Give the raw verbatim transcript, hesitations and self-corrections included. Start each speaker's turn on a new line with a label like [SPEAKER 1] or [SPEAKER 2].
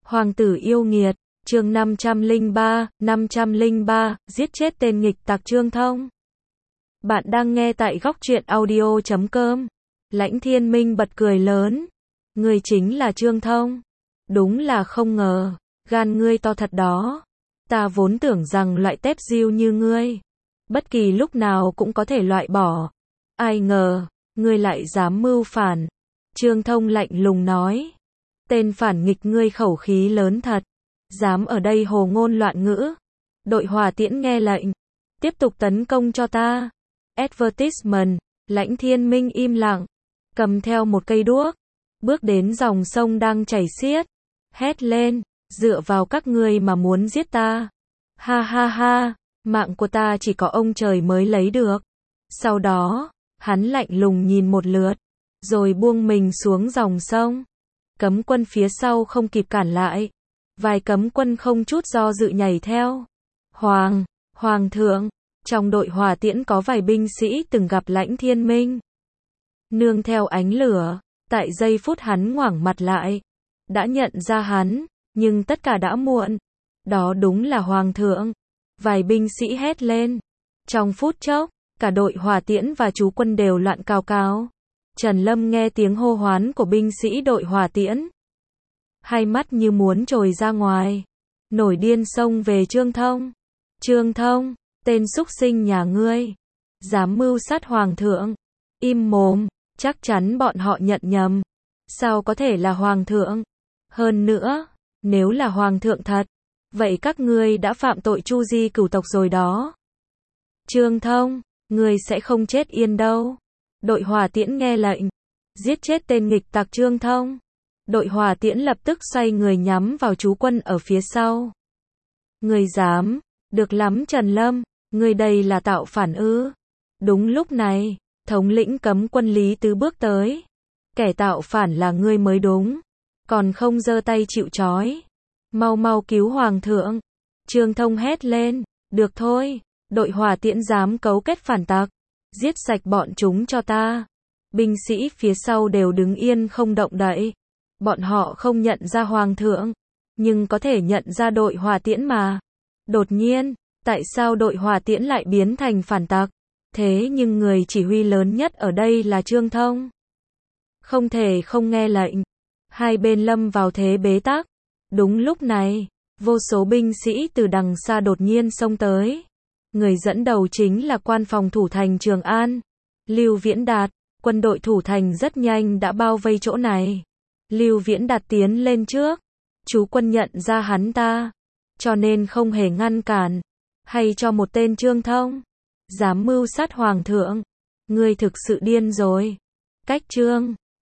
[SPEAKER 1] Hoàng tử yêu nghiệt, chương năm trăm lẻ ba, năm trăm lẻ ba, giết chết tên nghịch tặc Trương Thông. Bạn đang nghe tại góc truyện audio chấm com. Lãnh Thiên Minh bật cười lớn. Ngươi chính là Trương Thông. Đúng là không ngờ, gan ngươi to thật đó. Ta vốn tưởng rằng loại tép diêu như ngươi, bất kỳ lúc nào cũng có thể loại bỏ. Ai ngờ, ngươi lại dám mưu phản. Trương Thông lạnh lùng nói. Tên phản nghịch ngươi khẩu khí lớn thật. Dám ở đây hồ ngôn loạn ngữ. Đội hỏa tiễn nghe lệnh. Tiếp tục tấn công cho ta. Advertisement. Lãnh Thiên Minh im lặng. Cầm theo một cây đuốc. Bước đến dòng sông đang chảy xiết. Hét lên. Dựa vào các ngươi mà muốn giết ta. Ha ha ha. Mạng của ta chỉ có ông trời mới lấy được. Sau đó, hắn lạnh lùng nhìn một lượt. Rồi buông mình xuống dòng sông. Cấm quân phía sau không kịp cản lại. Vài cấm quân không chút do dự nhảy theo. Hoàng, Hoàng thượng, trong đội hỏa tiễn có vài binh sĩ từng gặp Lãnh Thiên Minh. Nương theo ánh lửa, tại giây phút hắn ngoảnh mặt lại, đã nhận ra hắn, nhưng tất cả đã muộn. Đó đúng là Hoàng thượng. Vài binh sĩ hét lên. Trong phút chốc, cả đội hỏa tiễn và chú quân đều loạn cào cào. Trần Lâm nghe tiếng hô hoán của binh sĩ đội hỏa tiễn. Hai mắt như muốn trồi ra ngoài. Nổi điên xông về Trương Thông. Trương Thông, tên súc sinh nhà ngươi. Dám mưu sát Hoàng thượng. Im mồm, chắc chắn bọn họ nhận nhầm. Sao có thể là Hoàng thượng? Hơn nữa, nếu là Hoàng thượng thật, vậy các ngươi đã phạm tội chu di cửu tộc rồi đó. Trương Thông, ngươi sẽ không chết yên đâu. Đội hỏa tiễn nghe lệnh. Giết chết tên nghịch tặc Trương Thông. Đội hỏa tiễn lập tức xoay người nhắm vào chú quân ở phía sau. Ngươi dám, được lắm Trần Lâm, ngươi đây là tạo phản ư. Đúng lúc này, thống lĩnh cấm quân Lý Tứ bước tới. Kẻ tạo phản là ngươi mới đúng. Còn không giơ tay chịu trói. Mau mau cứu Hoàng thượng. Trương Thông hét lên. Được thôi, đội hỏa tiễn dám cấu kết phản tặc. Giết sạch bọn chúng cho ta. Binh sĩ phía sau đều đứng yên không động đậy. Bọn họ không nhận ra Hoàng thượng, nhưng có thể nhận ra đội hỏa tiễn mà. Đột nhiên, tại sao đội hỏa tiễn lại biến thành phản tặc? Thế nhưng người chỉ huy lớn nhất ở đây là Trương Thông. Không thể không nghe lệnh. Hai bên lâm vào thế bế tắc. Đúng lúc này, vô số binh sĩ từ đằng xa đột nhiên xông tới. Người dẫn đầu chính là quan phòng thủ thành Trường An, Lưu Viễn Đạt. Quân đội thủ thành rất nhanh đã bao vây chỗ này. Lưu Viễn Đạt tiến lên trước. Chú quân nhận ra hắn ta, cho nên không hề ngăn cản. Hay cho một tên Trương Thông dám mưu sát Hoàng thượng. Ngươi thực sự điên rồi. Cách Trương